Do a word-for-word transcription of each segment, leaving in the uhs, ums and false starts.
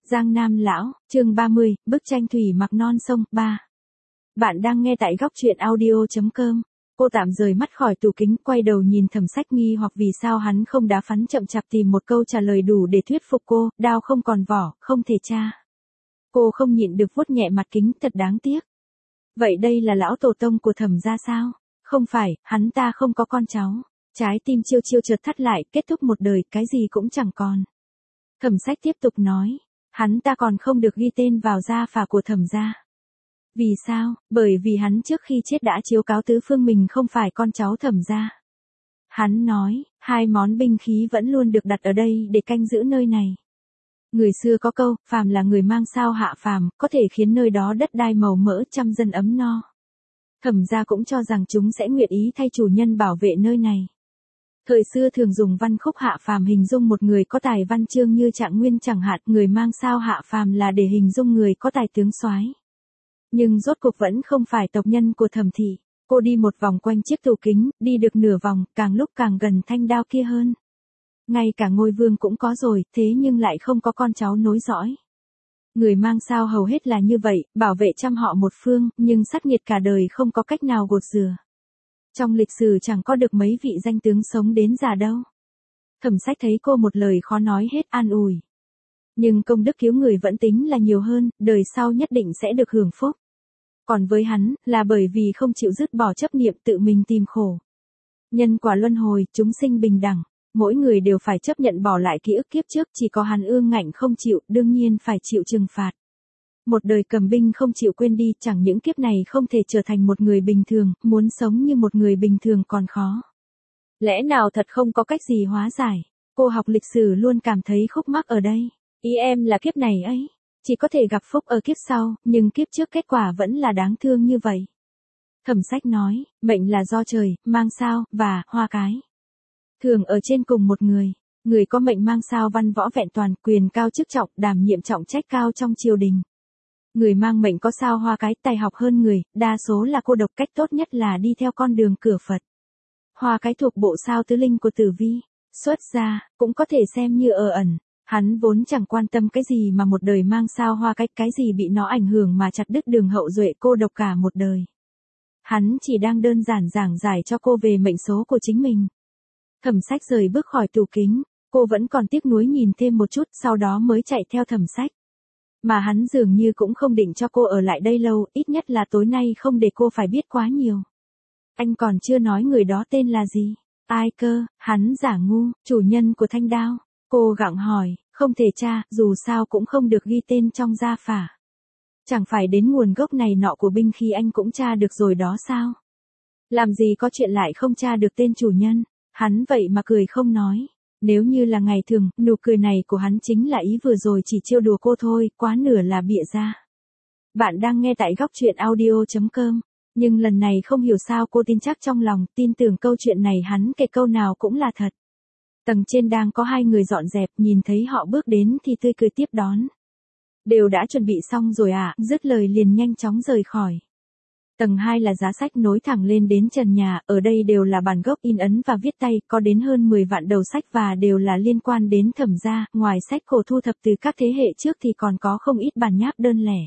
Giang Nam Lão, chương ba mươi, bức tranh thủy mặc non sông, ba. Bạn đang nghe tại góc truyện audio chấm com. Cô tạm rời mắt khỏi tủ kính, quay đầu nhìn Thẩm Sách nghi hoặc vì sao hắn không đá phắn chậm chạp tìm một câu trả lời đủ để thuyết phục cô, đao không còn vỏ, không thể tra. Cô không nhịn được vuốt nhẹ mặt kính, thật đáng tiếc. Vậy đây là lão tổ tông của Thẩm gia sao? Không phải, hắn ta không có con cháu. Trái tim chiêu chiêu chợt thắt lại, kết thúc một đời, cái gì cũng chẳng còn. Thẩm Sách tiếp tục nói, hắn ta còn không được ghi tên vào gia phả của Thẩm gia. Vì sao? Bởi vì hắn trước khi chết đã chiếu cáo tứ phương mình không phải con cháu Thẩm gia. Hắn nói, hai món binh khí vẫn luôn được đặt ở đây để canh giữ nơi này. Người xưa có câu, phàm là người mang sao hạ phàm, có thể khiến nơi đó đất đai màu mỡ, trăm dân ấm no. Thẩm gia cũng cho rằng chúng sẽ nguyện ý thay chủ nhân bảo vệ nơi này. Thời xưa thường dùng văn khúc hạ phàm hình dung một người có tài văn chương như Trạng Nguyên chẳng hạn, người mang sao hạ phàm là để hình dung người có tài tướng soái. Nhưng rốt cuộc vẫn không phải tộc nhân của Thẩm thị. Cô đi một vòng quanh chiếc tủ kính, đi được nửa vòng, càng lúc càng gần thanh đao kia hơn. Ngay cả ngôi vương cũng có rồi, thế nhưng lại không có con cháu nối dõi. Người mang sao hầu hết là như vậy, bảo vệ trăm họ một phương, nhưng sát nghiệt cả đời không có cách nào gột rửa. Trong lịch sử chẳng có được mấy vị danh tướng sống đến già đâu. Thẩm Sách thấy cô một lời khó nói hết, an ủi. Nhưng công đức cứu người vẫn tính là nhiều hơn, đời sau nhất định sẽ được hưởng phúc. Còn với hắn, là bởi vì không chịu dứt bỏ chấp niệm tự mình tìm khổ. Nhân quả luân hồi, chúng sinh bình đẳng, mỗi người đều phải chấp nhận bỏ lại ký ức kiếp trước, chỉ có hắn ương ngạnh không chịu, đương nhiên phải chịu trừng phạt. Một đời cầm binh không chịu quên đi, chẳng những kiếp này không thể trở thành một người bình thường, muốn sống như một người bình thường còn khó. Lẽ nào thật không có cách gì hóa giải? Cô học lịch sử luôn cảm thấy khúc mắc ở đây. Ý em là kiếp này ấy, chỉ có thể gặp phúc ở kiếp sau, nhưng kiếp trước kết quả vẫn là đáng thương như vậy. Thẩm Sách nói, mệnh là do trời, mang sao, và hoa cái. Thường ở trên cùng một người, người có mệnh mang sao văn võ vẹn toàn, quyền cao chức trọng, đảm nhiệm trọng trách cao trong triều đình. Người mang mệnh có sao hoa cái, tài học hơn người, đa số là cô độc, cách tốt nhất là đi theo con đường cửa Phật. Hoa cái thuộc bộ sao tứ linh của Tử Vi, xuất gia, cũng có thể xem như ở ẩn. Hắn vốn chẳng quan tâm cái gì mà một đời mang sao hoa cách, cái gì bị nó ảnh hưởng mà chặt đứt đường hậu duệ, cô độc cả một đời. Hắn chỉ đang đơn giản giảng giải cho cô về mệnh số của chính mình. Thẩm Sách rời bước khỏi tủ kính, cô vẫn còn tiếc nuối nhìn thêm một chút, sau đó mới chạy theo Thẩm Sách. Mà hắn dường như cũng không định cho cô ở lại đây lâu, ít nhất là tối nay không để cô phải biết quá nhiều. Anh còn chưa nói người đó tên là gì? Ai cơ? Hắn giả ngu, chủ nhân của thanh đao. Cô gặng hỏi, không thể tra, dù sao cũng không được ghi tên trong gia phả. Chẳng phải đến nguồn gốc này nọ của binh khí anh cũng tra được rồi đó sao? Làm gì có chuyện lại không tra được tên chủ nhân? Hắn vậy mà cười không nói. Nếu như là ngày thường, nụ cười này của hắn chính là ý vừa rồi chỉ trêu đùa cô thôi, quá nửa là bịa ra. Bạn đang nghe tại góc truyện audio chấm com. Nhưng lần này không hiểu sao cô tin chắc trong lòng, tin tưởng câu chuyện này hắn kể câu nào cũng là thật. Tầng trên đang có hai người dọn dẹp, nhìn thấy họ bước đến thì tươi cười tiếp đón. Đều đã chuẩn bị xong rồi à, dứt lời liền nhanh chóng rời khỏi. Tầng hai là giá sách nối thẳng lên đến trần nhà, ở đây đều là bản gốc in ấn và viết tay, có đến hơn mười vạn đầu sách và đều là liên quan đến Thẩm gia, ngoài sách cổ thu thập từ các thế hệ trước thì còn có không ít bản nháp đơn lẻ.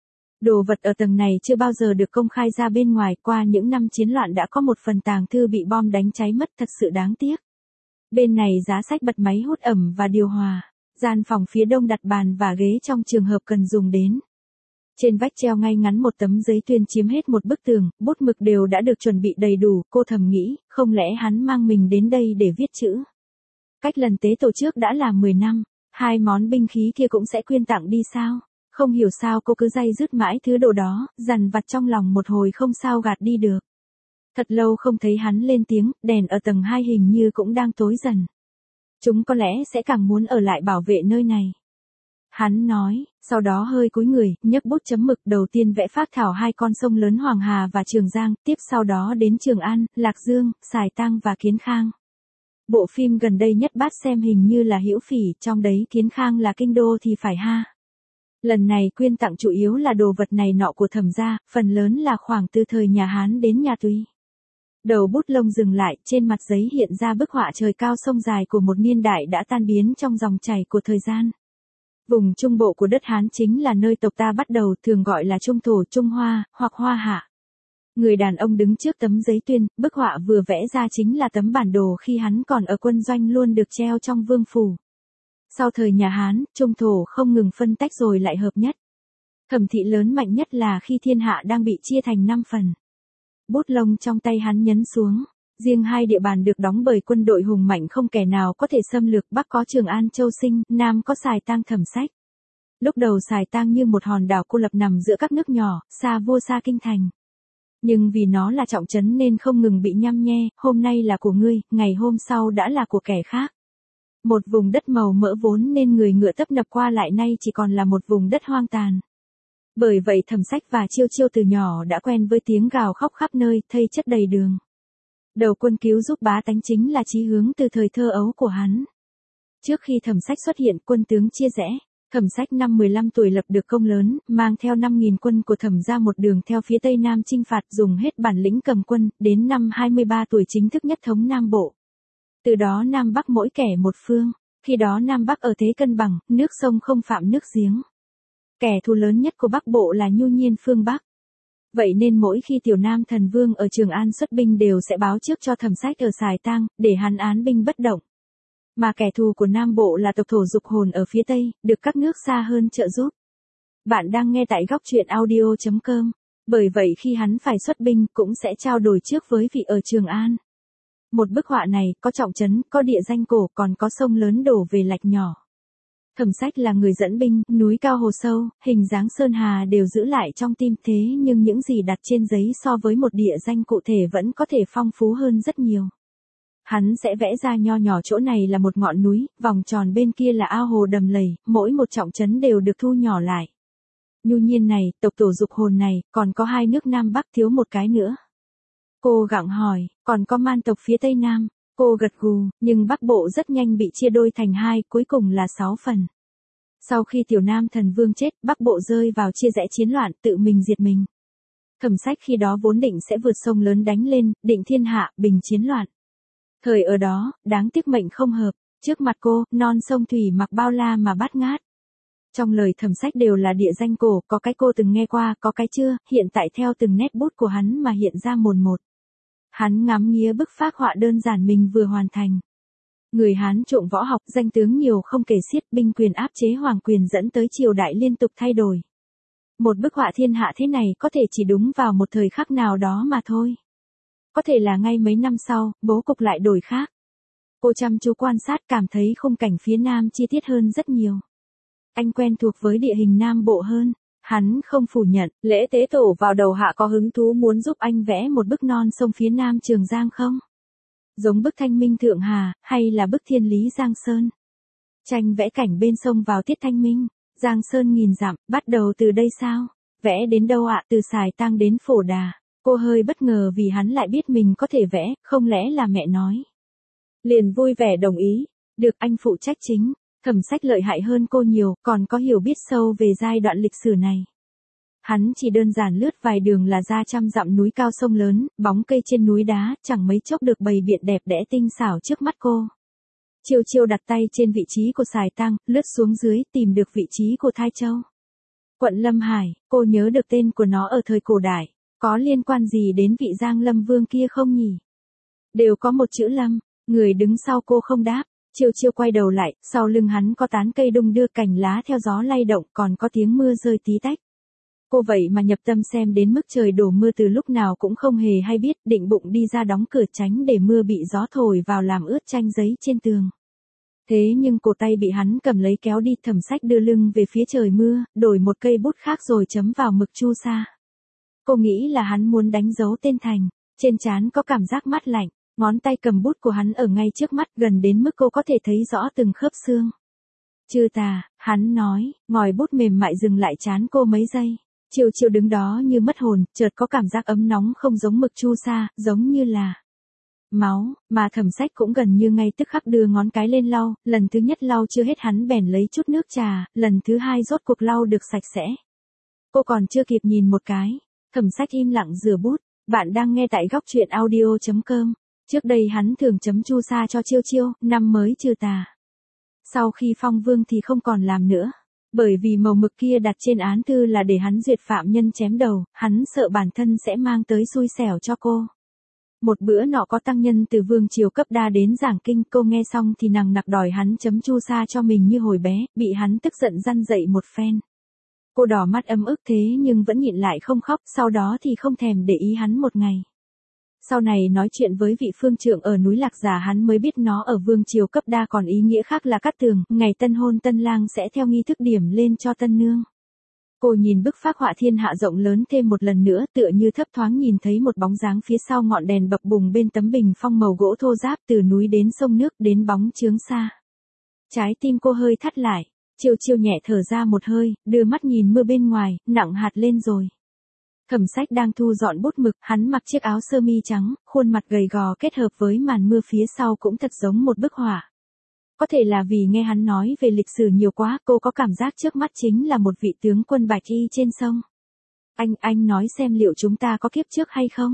Đồ vật ở tầng này chưa bao giờ được công khai ra bên ngoài, qua những năm chiến loạn đã có một phần tàng thư bị bom đánh cháy mất, thật sự đáng tiếc. Bên này giá sách bật máy hút ẩm và điều hòa, gian phòng phía đông đặt bàn và ghế trong trường hợp cần dùng đến. Trên vách treo ngay ngắn một tấm giấy tuyên chiếm hết một bức tường, bút mực đều đã được chuẩn bị đầy đủ, cô thầm nghĩ, không lẽ hắn mang mình đến đây để viết chữ. Cách lần tế tổ trước đã là mười năm, hai món binh khí kia cũng sẽ quyên tặng đi sao? Không hiểu sao cô cứ day dứt mãi thứ đồ đó, dằn vặt trong lòng một hồi không sao gạt đi được. Thật lâu không thấy hắn lên tiếng, đèn ở tầng hai hình như cũng đang tối dần. Chúng có lẽ sẽ càng muốn ở lại bảo vệ nơi này. Hắn nói, sau đó hơi cúi người, nhấc bút chấm mực, đầu tiên vẽ phác thảo hai con sông lớn Hoàng Hà và Trường Giang, tiếp sau đó đến Trường An, Lạc Dương, Sài Tăng và Kiến Khang. Bộ phim gần đây nhất bát xem hình như là Hữu Phỉ, trong đấy Kiến Khang là kinh đô thì phải ha. Lần này quyên tặng chủ yếu là đồ vật này nọ của Thẩm gia, phần lớn là khoảng từ thời nhà Hán đến nhà Tùy. Đầu bút lông dừng lại, trên mặt giấy hiện ra bức họa trời cao sông dài của một niên đại đã tan biến trong dòng chảy của thời gian. Vùng trung bộ của đất Hán chính là nơi tộc ta bắt đầu, thường gọi là Trung Thổ, Trung Hoa, hoặc Hoa Hạ. Người đàn ông đứng trước tấm giấy tuyên, bức họa vừa vẽ ra chính là tấm bản đồ khi hắn còn ở quân doanh luôn được treo trong vương phủ. Sau thời nhà Hán, Trung Thổ không ngừng phân tách rồi lại hợp nhất. Thẩm thị lớn mạnh nhất là khi thiên hạ đang bị chia thành năm phần. Bút lông trong tay hắn nhấn xuống. Riêng hai địa bàn được đóng bởi quân đội hùng mạnh không kẻ nào có thể xâm lược, Bắc có Trường An Châu Sinh, Nam có Sài Tang Thẩm Sách. Lúc đầu Sài Tang như một hòn đảo cô lập nằm giữa các nước nhỏ, xa vua xa kinh thành. Nhưng vì nó là trọng trấn nên không ngừng bị nhăm nhe, hôm nay là của ngươi, ngày hôm sau đã là của kẻ khác. Một vùng đất màu mỡ vốn nên người ngựa tấp nập qua lại nay chỉ còn là một vùng đất hoang tàn. Bởi vậy Thẩm Sách và Chiêu Chiêu từ nhỏ đã quen với tiếng gào khóc khắp nơi, thây chất đầy đường. Đầu quân cứu giúp bá tánh chính là chí hướng từ thời thơ ấu của hắn. Trước khi Thẩm Sách xuất hiện, quân tướng chia rẽ. Thẩm Sách năm mười lăm tuổi lập được công lớn, mang theo năm nghìn quân của Thẩm ra một đường theo phía tây nam chinh phạt, dùng hết bản lĩnh cầm quân, đến năm hai mươi ba tuổi chính thức nhất thống Nam Bộ. Từ đó Nam Bắc mỗi kẻ một phương, khi đó Nam Bắc ở thế cân bằng, nước sông không phạm nước giếng. Kẻ thù lớn nhất của Bắc Bộ là Nhu Nhiên phương Bắc. Vậy nên mỗi khi Tiểu Nam Thần Vương ở Trường An xuất binh đều sẽ báo trước cho Thẩm Sách ở Sài Tang, để hắn án binh bất động. Mà kẻ thù của Nam Bộ là tộc Thổ Dục Hồn ở phía Tây, được các nước xa hơn trợ giúp. Bạn đang nghe tại góc truyện audio chấm com. Bởi vậy khi hắn phải xuất binh cũng sẽ trao đổi trước với vị ở Trường An. Một bức họa này có trọng trấn, có địa danh cổ, còn có sông lớn đổ về lạch nhỏ. Thẩm Sách là người dẫn binh, núi cao hồ sâu, hình dáng sơn hà đều giữ lại trong tim, thế nhưng những gì đặt trên giấy so với một địa danh cụ thể vẫn có thể phong phú hơn rất nhiều. Hắn sẽ vẽ ra nho nhỏ chỗ này là một ngọn núi, vòng tròn bên kia là ao hồ đầm lầy, mỗi một trọng trấn đều được thu nhỏ lại. Nhu Nhiên này, tộc Tổ Dục Hồn này, còn có hai nước Nam Bắc, thiếu một cái nữa. Cô gặng hỏi, còn có Man tộc phía Tây Nam. Cô gật gù, nhưng Bắc Bộ rất nhanh bị chia đôi thành hai, cuối cùng là sáu phần. Sau khi Tiểu Nam Thần Vương chết, Bắc Bộ rơi vào chia rẽ chiến loạn, tự mình diệt mình. Thẩm Sách khi đó vốn định sẽ vượt sông lớn đánh lên, định thiên hạ, bình chiến loạn. Thời ở đó, đáng tiếc mệnh không hợp, trước mặt cô, non sông thủy mặc bao la mà bát ngát. Trong lời Thẩm Sách đều là địa danh cổ, có cái cô từng nghe qua, có cái chưa, hiện tại theo từng nét bút của hắn mà hiện ra mồn một. Hắn ngắm nghía bức phác họa đơn giản mình vừa hoàn thành. Người Hán trộm võ học, danh tướng nhiều không kể xiết, binh quyền áp chế hoàng quyền dẫn tới triều đại liên tục thay đổi. Một bức họa thiên hạ thế này có thể chỉ đúng vào một thời khắc nào đó mà thôi. Có thể là ngay mấy năm sau, bố cục lại đổi khác. Cô chăm chú quan sát cảm thấy khung cảnh phía Nam chi tiết hơn rất nhiều. Anh quen thuộc với địa hình Nam Bộ hơn. Hắn không phủ nhận, lễ tế tổ vào đầu hạ có hứng thú muốn giúp anh vẽ một bức non sông phía Nam Trường Giang không? Giống bức Thanh Minh Thượng Hà, hay là bức Thiên Lý Giang Sơn? Tranh vẽ cảnh bên sông vào tiết thanh minh, Giang Sơn nghìn dặm, bắt đầu từ đây sao? Vẽ đến đâu ạ? Từ Sài Tang đến Phổ Đà. Cô hơi bất ngờ vì hắn lại biết mình có thể vẽ, không lẽ là mẹ nói. Liền vui vẻ đồng ý, được anh phụ trách chính. Thẩm Sách lợi hại hơn cô nhiều, còn có hiểu biết sâu về giai đoạn lịch sử này. Hắn chỉ đơn giản lướt vài đường là ra trăm dặm núi cao sông lớn, bóng cây trên núi đá, chẳng mấy chốc được bày biện đẹp đẽ tinh xảo trước mắt cô. Chiêu Chiêu đặt tay trên vị trí của Sài Tang, lướt xuống dưới, tìm được vị trí của Thai Châu. Quận Lâm Hải, cô nhớ được tên của nó ở thời cổ đại, có liên quan gì đến vị Giang Lâm Vương kia không nhỉ? Đều có một chữ Lâm, người đứng sau cô không đáp. Chiêu Chiêu quay đầu lại, sau lưng hắn có tán cây đung đưa, cành lá theo gió lay động, còn có tiếng mưa rơi tí tách. Cô vậy mà nhập tâm xem đến mức trời đổ mưa từ lúc nào cũng không hề hay biết, định bụng đi ra đóng cửa tránh để mưa bị gió thổi vào làm ướt tranh giấy trên tường. Thế nhưng cổ tay bị hắn cầm lấy kéo đi. Thẩm Sách đưa lưng về phía trời mưa, đổi một cây bút khác rồi chấm vào mực chu sa. Cô nghĩ là hắn muốn đánh dấu tên thành, trên trán có cảm giác mát lạnh. Ngón tay cầm bút của hắn ở ngay trước mắt, gần đến mức cô có thể thấy rõ từng khớp xương. Chư tà, hắn nói, ngòi bút mềm mại dừng lại trán cô mấy giây. Chiêu Chiêu đứng đó như mất hồn, chợt có cảm giác ấm nóng không giống mực chu sa, giống như là máu, mà Thẩm Sách cũng gần như ngay tức khắc đưa ngón cái lên lau, lần thứ nhất lau chưa hết hắn bèn lấy chút nước trà, lần thứ hai rốt cuộc lau được sạch sẽ. Cô còn chưa kịp nhìn một cái, Thẩm Sách im lặng rửa bút. Bạn đang nghe tại góc truyện audio chấm com. Trước đây hắn thường chấm chu sa cho Chiêu Chiêu, năm mới trừ tà. Sau khi phong vương thì không còn làm nữa. Bởi vì màu mực kia đặt trên án thư là để hắn duyệt phạm nhân chém đầu, hắn sợ bản thân sẽ mang tới xui xẻo cho cô. Một bữa nọ có tăng nhân từ vương triều cấp đa đến giảng kinh, cô nghe xong thì nằng nặc đòi hắn chấm chu sa cho mình như hồi bé, bị hắn tức giận răn dậy một phen. Cô đỏ mắt ấm ức thế nhưng vẫn nhịn lại không khóc, sau đó thì không thèm để ý hắn một ngày. Sau này nói chuyện với vị phương trượng ở núi Lạc Giả hắn mới biết nó ở vương triều cấp đa còn ý nghĩa khác là cát tường, ngày tân hôn tân lang sẽ theo nghi thức điểm lên cho tân nương. Cô nhìn bức phác họa thiên hạ rộng lớn thêm một lần nữa, tựa như thấp thoáng nhìn thấy một bóng dáng phía sau ngọn đèn bập bùng bên tấm bình phong màu gỗ thô ráp, từ núi đến sông nước đến bóng chướng xa. Trái tim cô hơi thắt lại, chiêu chiêu nhẹ thở ra một hơi, đưa mắt nhìn mưa bên ngoài, nặng hạt lên rồi. Thẩm Sách đang thu dọn bút mực, hắn mặc chiếc áo sơ mi trắng, khuôn mặt gầy gò kết hợp với màn mưa phía sau cũng thật giống một bức họa. Có thể là vì nghe hắn nói về lịch sử nhiều quá, cô có cảm giác trước mắt chính là một vị tướng quân bạch y trên sông. Anh, anh nói xem liệu chúng ta có kiếp trước hay không?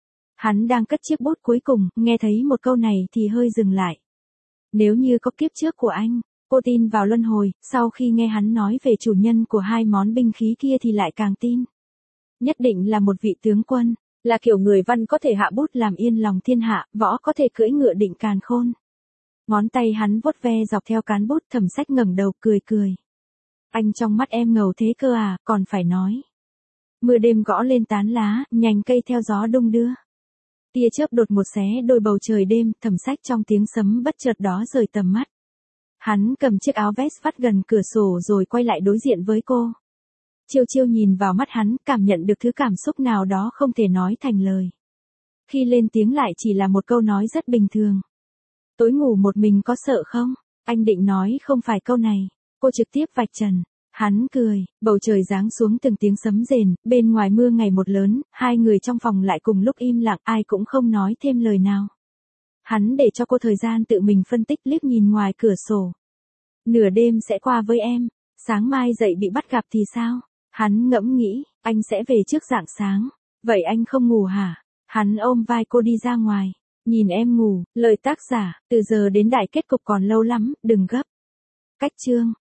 Hắn đang cất chiếc bút cuối cùng, nghe thấy một câu này thì hơi dừng lại. Nếu như có kiếp trước của anh, cô tin vào luân hồi, sau khi nghe hắn nói về chủ nhân của hai món binh khí kia thì lại càng tin. Nhất định là một vị tướng quân, là kiểu người văn có thể hạ bút làm yên lòng thiên hạ, võ có thể cưỡi ngựa định càn khôn. Ngón tay hắn vuốt ve dọc theo cán bút, Thẩm Sách ngẩng đầu cười cười. Anh trong mắt em ngầu thế cơ à, còn phải nói. Mưa đêm gõ lên tán lá, nhành cây theo gió đung đưa. Tia chớp đột một xé đôi bầu trời đêm, Thẩm Sách trong tiếng sấm bất chợt đó rời tầm mắt. Hắn cầm chiếc áo vest vắt gần cửa sổ rồi quay lại đối diện với cô. Chiêu chiêu nhìn vào mắt hắn, cảm nhận được thứ cảm xúc nào đó không thể nói thành lời. Khi lên tiếng lại chỉ là một câu nói rất bình thường. Tối ngủ một mình có sợ không? Anh định nói không phải câu này. Cô trực tiếp vạch trần. Hắn cười, bầu trời giáng xuống từng tiếng sấm rền, bên ngoài mưa ngày một lớn, hai người trong phòng lại cùng lúc im lặng, ai cũng không nói thêm lời nào. Hắn để cho cô thời gian tự mình phân tích, liếc nhìn ngoài cửa sổ. Nửa đêm sẽ qua với em, sáng mai dậy bị bắt gặp thì sao? Hắn ngẫm nghĩ, anh sẽ về trước rạng sáng. Vậy anh không ngủ hả? Hắn ôm vai cô đi ra ngoài. Nhìn em ngủ, lời tác giả, từ giờ đến đại kết cục còn lâu lắm, đừng gấp. Cách chương.